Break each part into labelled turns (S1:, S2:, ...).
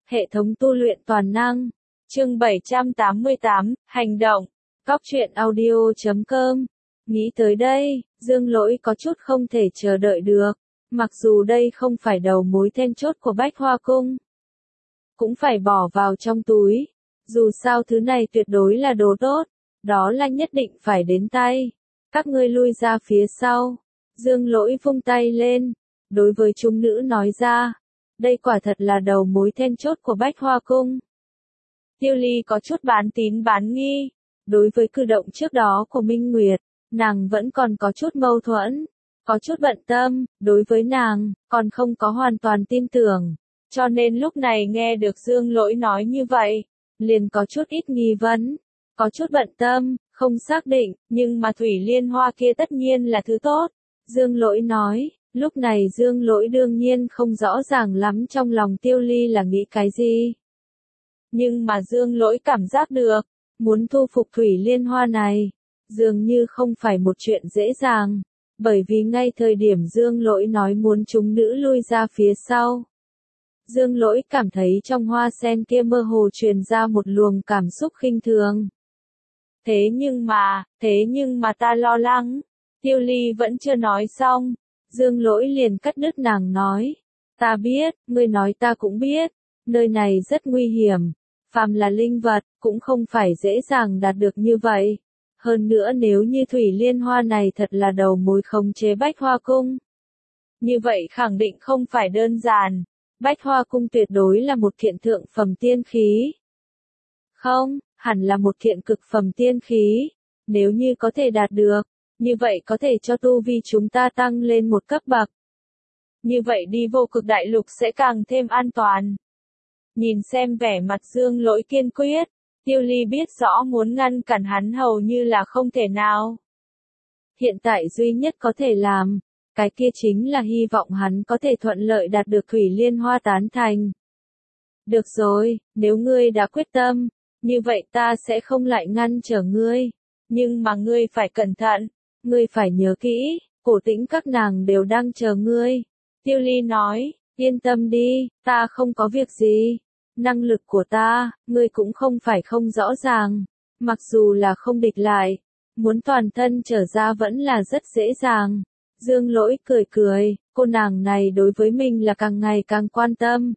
S1: Hệ thống tu luyện toàn năng. Chương 788, hành động. Góc truyện audio.com. Nghĩ tới đây, Dương Lỗi có chút không thể chờ đợi được. Mặc dù đây không phải đầu mối then chốt của Bách Hoa Cung, cũng phải bỏ vào trong túi. Dù sao thứ này tuyệt đối là đồ tốt, đó là nhất định phải đến tay. Các ngươi lui ra phía sau. Dương Lỗi vung tay lên, đối với chúng nữ nói ra. Đây quả thật là đầu mối then chốt của Bách Hoa Cung. Tiêu Ly có chút bán tín bán nghi. Đối với cử động trước đó của Minh Nguyệt, nàng vẫn còn có chút mâu thuẫn, có chút bận tâm, đối với nàng, còn không có hoàn toàn tin tưởng. Cho nên lúc này nghe được Dương Lỗi nói như vậy, liền có chút ít nghi vấn, có chút bận tâm, không xác định, nhưng mà Thủy Liên Hoa kia tất nhiên là thứ tốt. Dương Lỗi nói, lúc này Dương Lỗi đương nhiên không rõ ràng lắm trong lòng Tiêu Ly là nghĩ cái gì. Nhưng mà Dương Lỗi cảm giác được, muốn thu phục Thủy Liên Hoa này, dường như không phải một chuyện dễ dàng, bởi vì ngay thời điểm Dương Lỗi nói muốn chúng nữ lui ra phía sau. Dương Lỗi cảm thấy trong hoa sen kia mơ hồ truyền ra một luồng cảm xúc khinh thường. Thế nhưng mà ta lo lắng. Tiêu Ly vẫn chưa nói xong, Dương Lỗi liền cắt đứt nàng nói. Ta biết, ngươi nói ta cũng biết, nơi này rất nguy hiểm, phàm là linh vật, cũng không phải dễ dàng đạt được như vậy. Hơn nữa nếu như Thủy Liên Hoa này thật là đầu mối khống chế Bách Hoa Cung, như vậy khẳng định không phải đơn giản. Bách Hoa Cung tuyệt đối là một kiện thượng phẩm tiên khí. Không, hẳn là một kiện cực phẩm tiên khí. Nếu như có thể đạt được, như vậy có thể cho tu vi chúng ta tăng lên một cấp bậc. Như vậy đi vô cực đại lục sẽ càng thêm an toàn. Nhìn xem vẻ mặt Dương Lỗi kiên quyết, Tiêu Ly biết rõ muốn ngăn cản hắn hầu như là không thể nào. Hiện tại duy nhất có thể làm, cái kia chính là hy vọng hắn có thể thuận lợi đạt được Thủy Liên Hoa tán thành. Được rồi, nếu ngươi đã quyết tâm, như vậy ta sẽ không lại ngăn trở ngươi. Nhưng mà ngươi phải cẩn thận, ngươi phải nhớ kỹ, Cổ Tĩnh các nàng đều đang chờ ngươi. Tiêu Ly nói, yên tâm đi, ta không có việc gì. Năng lực của ta, ngươi cũng không phải không rõ ràng. Mặc dù là không địch lại, muốn toàn thân trở ra vẫn là rất dễ dàng. Dương Lỗi cười cười, cô nàng này đối với mình là càng ngày càng quan tâm.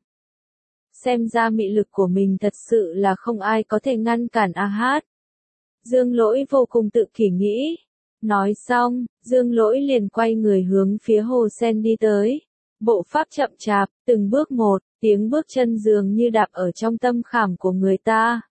S1: Xem ra mị lực của mình thật sự là không ai có thể ngăn cản a hát. Dương Lỗi vô cùng tự kỷ nghĩ. Nói xong, Dương Lỗi liền quay người hướng phía hồ sen đi tới. Bộ pháp chậm chạp, từng bước một, tiếng bước chân dường như đạp ở trong tâm khảm của người ta.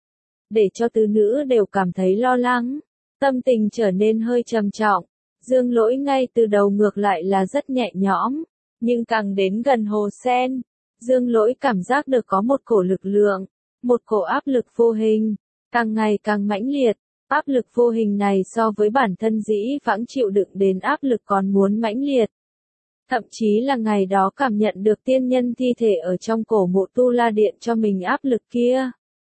S1: Để cho tứ nữ đều cảm thấy lo lắng, tâm tình trở nên hơi trầm trọng. Dương Lỗi ngay từ đầu ngược lại là rất nhẹ nhõm, nhưng càng đến gần hồ sen, Dương Lỗi cảm giác được có một cổ lực lượng, một cổ áp lực vô hình, càng ngày càng mãnh liệt. Áp lực vô hình này so với bản thân dĩ vãng chịu đựng đến áp lực còn muốn mãnh liệt. Thậm chí là ngày đó cảm nhận được tiên nhân thi thể ở trong cổ mộ Tu La Điện cho mình áp lực kia.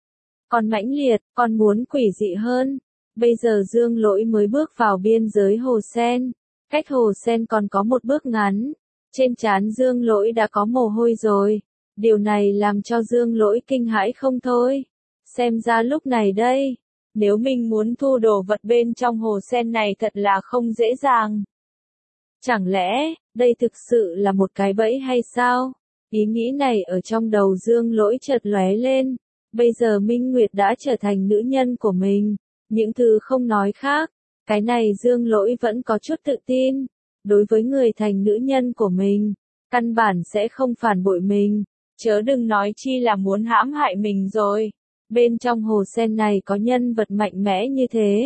S1: Còn mãnh liệt, còn muốn quỷ dị hơn. Bây giờ Dương Lỗi mới bước vào biên giới hồ sen. Cách hồ sen còn có một bước ngắn. Trên trán Dương Lỗi đã có mồ hôi rồi. Điều này làm cho Dương Lỗi kinh hãi không thôi. Xem ra lúc này đây, nếu mình muốn thu đồ vật bên trong hồ sen này thật là không dễ dàng. Chẳng lẽ, đây thực sự là một cái bẫy hay sao? Ý nghĩ này ở trong đầu Dương Lỗi chợt lóe lên. Bây giờ Minh Nguyệt đã trở thành nữ nhân của mình. Những thứ không nói khác. Cái này Dương Lỗi vẫn có chút tự tin. Đối với người thành nữ nhân của mình, căn bản sẽ không phản bội mình. Chớ đừng nói chi là muốn hãm hại mình rồi. Bên trong hồ sen này có nhân vật mạnh mẽ như thế.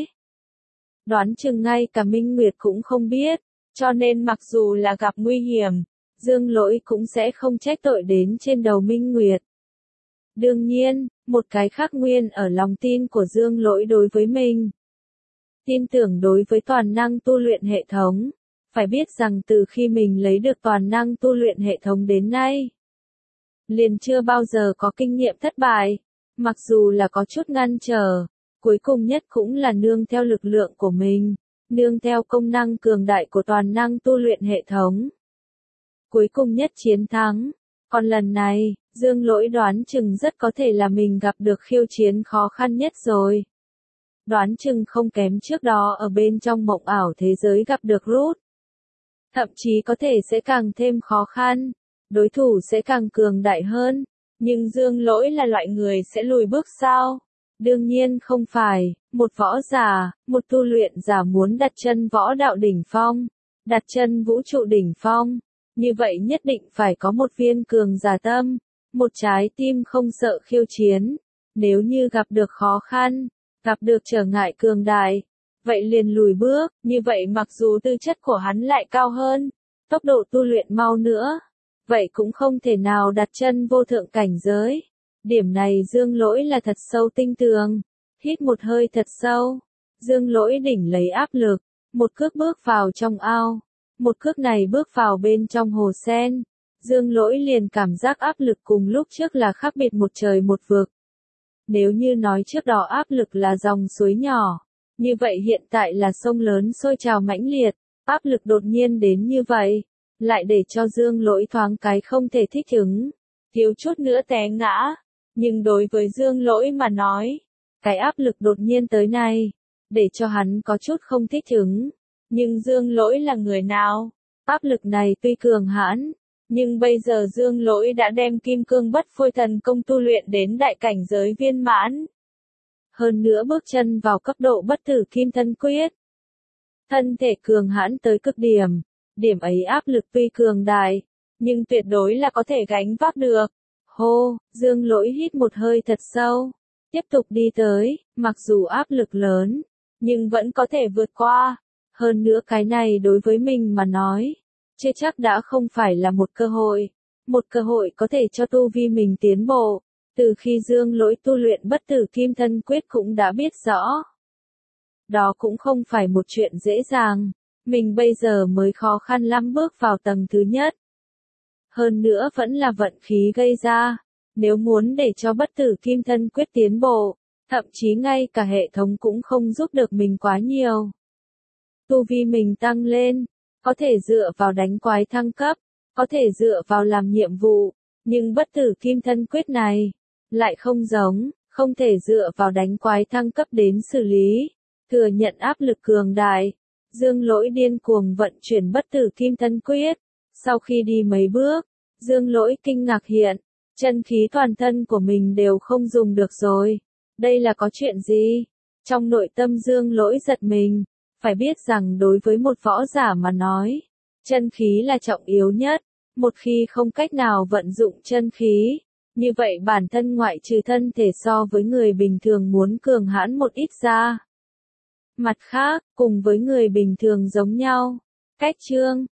S1: Đoán chừng ngay cả Minh Nguyệt cũng không biết. Cho nên mặc dù là gặp nguy hiểm, Dương Lỗi cũng sẽ không trách tội đến trên đầu Minh Nguyệt. Đương nhiên, một cái khác nguyên ở lòng tin của Dương Lỗi đối với mình. Tin tưởng đối với toàn năng tu luyện hệ thống. Phải biết rằng từ khi mình lấy được toàn năng tu luyện hệ thống đến nay, liền chưa bao giờ có kinh nghiệm thất bại. Mặc dù là có chút ngăn trở, cuối cùng nhất cũng là nương theo lực lượng của mình. Nương theo công năng cường đại của toàn năng tu luyện hệ thống. Cuối cùng nhất chiến thắng. Còn lần này, Dương Lỗi đoán chừng rất có thể là mình gặp được khiêu chiến khó khăn nhất rồi. Đoán chừng không kém trước đó ở bên trong mộng ảo thế giới gặp được Ruth. Thậm chí có thể sẽ càng thêm khó khăn, đối thủ sẽ càng cường đại hơn. Nhưng Dương Lỗi là loại người sẽ lùi bước sao? Đương nhiên không phải, một võ giả, một tu luyện giả muốn đặt chân võ đạo đỉnh phong, đặt chân vũ trụ đỉnh phong, như vậy nhất định phải có một viên cường giả tâm, một trái tim không sợ khiêu chiến. Nếu như gặp được khó khăn, gặp được trở ngại cường đại, vậy liền lùi bước, như vậy mặc dù tư chất của hắn lại cao hơn, tốc độ tu luyện mau nữa, vậy cũng không thể nào đặt chân vô thượng cảnh giới. Điểm này Dương Lỗi là thật sâu tinh tường. Hít một hơi thật sâu, Dương Lỗi đỉnh lấy áp lực, một cước bước vào trong ao, một cước này bước vào bên trong hồ sen. Dương Lỗi liền cảm giác áp lực cùng lúc trước là khác biệt một trời một vực. Nếu như nói trước đó áp lực là dòng suối nhỏ, như vậy hiện tại là sông lớn sôi trào mãnh liệt, áp lực đột nhiên đến như vậy, lại để cho Dương Lỗi thoáng cái không thể thích ứng, thiếu chút nữa té ngã. Nhưng đối với Dương Lỗi mà nói, cái áp lực đột nhiên tới này, để cho hắn có chút không thích ứng. Nhưng Dương Lỗi là người nào? Áp lực này tuy cường hãn, nhưng bây giờ Dương Lỗi đã đem Kim Cương Bất Phôi Thần Công tu luyện đến đại cảnh giới viên mãn. Hơn nữa bước chân vào cấp độ Bất Tử Kim Thân Quyết. Thân thể cường hãn tới cực điểm, điểm ấy áp lực tuy cường đại, nhưng tuyệt đối là có thể gánh vác được. Hô, Dương Lỗi hít một hơi thật sâu, tiếp tục đi tới, mặc dù áp lực lớn, nhưng vẫn có thể vượt qua. Hơn nữa cái này đối với mình mà nói, chưa chắc đã không phải là một cơ hội có thể cho tu vi mình tiến bộ. Từ khi Dương Lỗi tu luyện Bất Tử Kim Thân Quyết cũng đã biết rõ. Đó cũng không phải một chuyện dễ dàng, mình bây giờ mới khó khăn lắm bước vào tầng thứ nhất. Hơn nữa vẫn là vận khí gây ra, nếu muốn để cho Bất Tử Kim Thân Quyết tiến bộ, thậm chí ngay cả hệ thống cũng không giúp được mình quá nhiều. Tu vi mình tăng lên, có thể dựa vào đánh quái thăng cấp, có thể dựa vào làm nhiệm vụ, nhưng Bất Tử Kim Thân Quyết này, lại không giống, không thể dựa vào đánh quái thăng cấp đến xử lý, thừa nhận áp lực cường đại. Dương Lỗi điên cuồng vận chuyển Bất Tử Kim Thân Quyết, sau khi đi mấy bước, Dương Lỗi kinh ngạc hiện, chân khí toàn thân của mình đều không dùng được rồi. Đây là có chuyện gì? Trong nội tâm Dương Lỗi giật mình, phải biết rằng đối với một võ giả mà nói, chân khí là trọng yếu nhất, một khi không cách nào vận dụng chân khí, như vậy bản thân ngoại trừ thân thể so với người bình thường muốn cường hãn một ít ra. Mặt khác, cùng với người bình thường giống nhau, cách chương